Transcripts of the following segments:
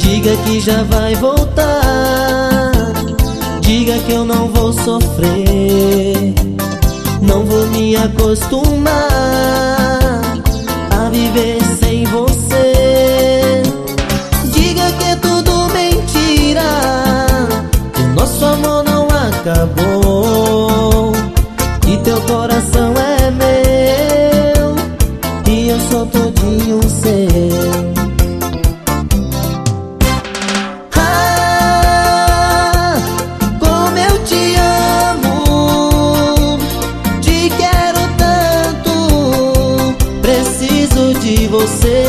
Diga que já vai voltar. Diga que eu não vou sofrer. Não vou me acostumar a viver sem você. Diga que é tudo mentira, que nosso amor não acabou, e teu coração é meu e eu sou todinho seu. De você,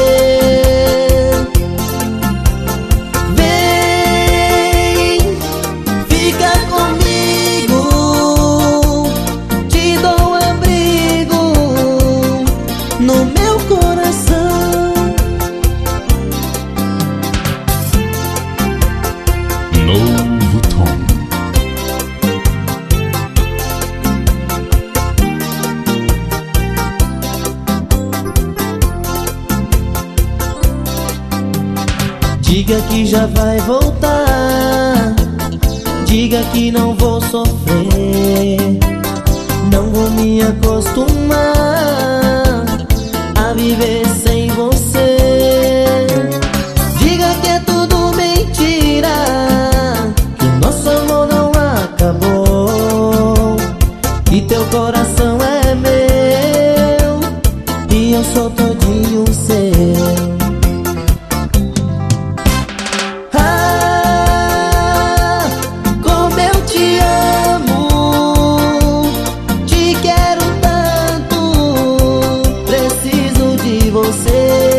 vem, fica comigo, te dou abrigo no meu coração. Novo tom. Diga que já vai voltar. Diga que não vou sofrer. Não vou me acostumar a viver sem você. Diga que é tudo mentira, que nosso amor não acabou, e teu coração é meu e eu sou todinho seu. Você